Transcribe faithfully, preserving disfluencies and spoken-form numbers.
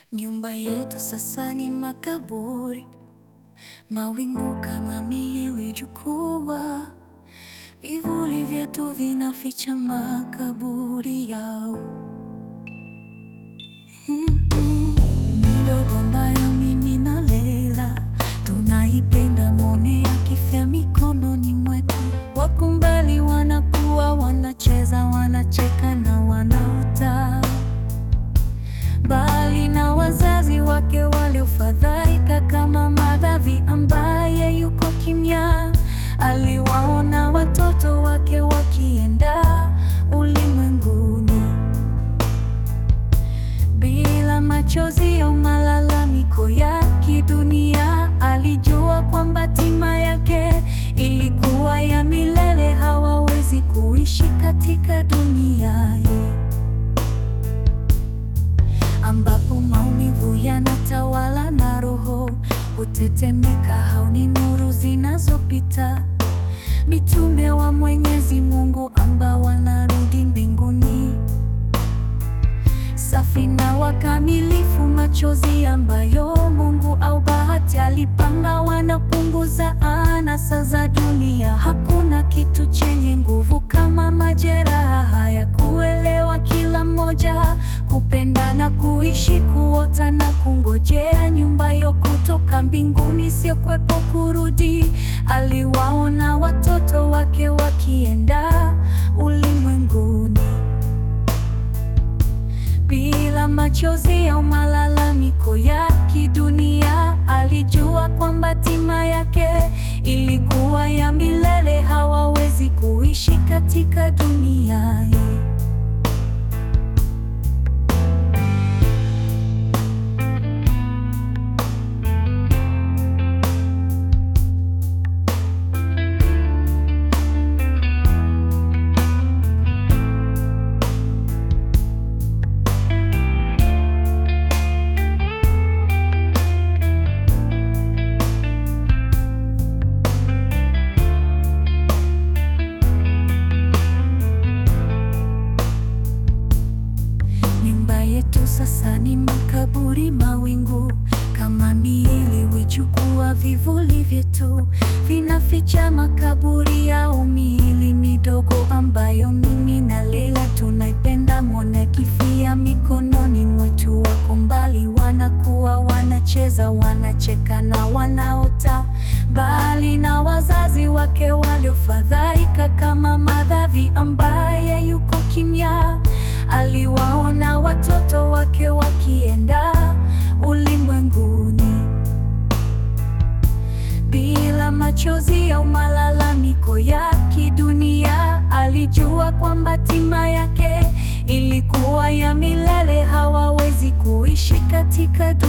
Nyumba yetu sasa ni makaburi, mawingu kama miili jukua, vivuli vyetu vinaficha makaburi yao. Mm-mm. Midogo ambayo mimi na Leila tunaipenda, mwone akifia mikononi mwetu. Wako mbali wanakuwa wanacheza, wanacheka na wanaota, bali na wazazi wake waliofadhaika kama Madhavi ambaye yuko kimya. Aliwaona watoto wake wakienda ulimwenguni bila machozi au malalamiko ya kidunia. Alijua kwamba hatima yake ilikuwa ya milele, hawawezi kuishi katika dunia hii ambapo maumivu yanatawala na roho hutetemeka. Hao ni nuru zinazopita, mitume wa Mwenyezi Mungu ambao wanarudi mbinguni safi na wakamilifu. Machozi ambayo Mungu au bahati alipanga, wanapunguza anasa za dunia. Hakuna kitu chenye nguvu kama majeraha haya, kuelewa kila mmoja, kupenda na kuishi, kuota na kungojea nyumba yo kutoka mbinguni, sio kwepo kurudi. Aliwaona watoto wake wakienda ulimwenguni bila machozi au malalamiko ya kidunia. Alijua kwamba hatima yake ilikuwa ya milele, hawawezi kuishi katika dunia hii. Sasa ni makaburi, mawingu kama miili huchukua vivuli vyetu, vinaficha makaburi yao. Miili midogo ambayo mimi na Leila tunaipenda, mwone akifia mikononi mwetu. Wako mbali wanakuwa wanacheza, wanacheka na wanaota, bali na wazazi wake waliofadhaika kama Madhavi ambaye yuko kimya. Aliwaona watoto wake wakienda ulimwenguni bila machozi au malalamiko ya kidunia. Alijua kwamba hatima yake ilikuwa ya milele, hawawezi kuishi katika dunia.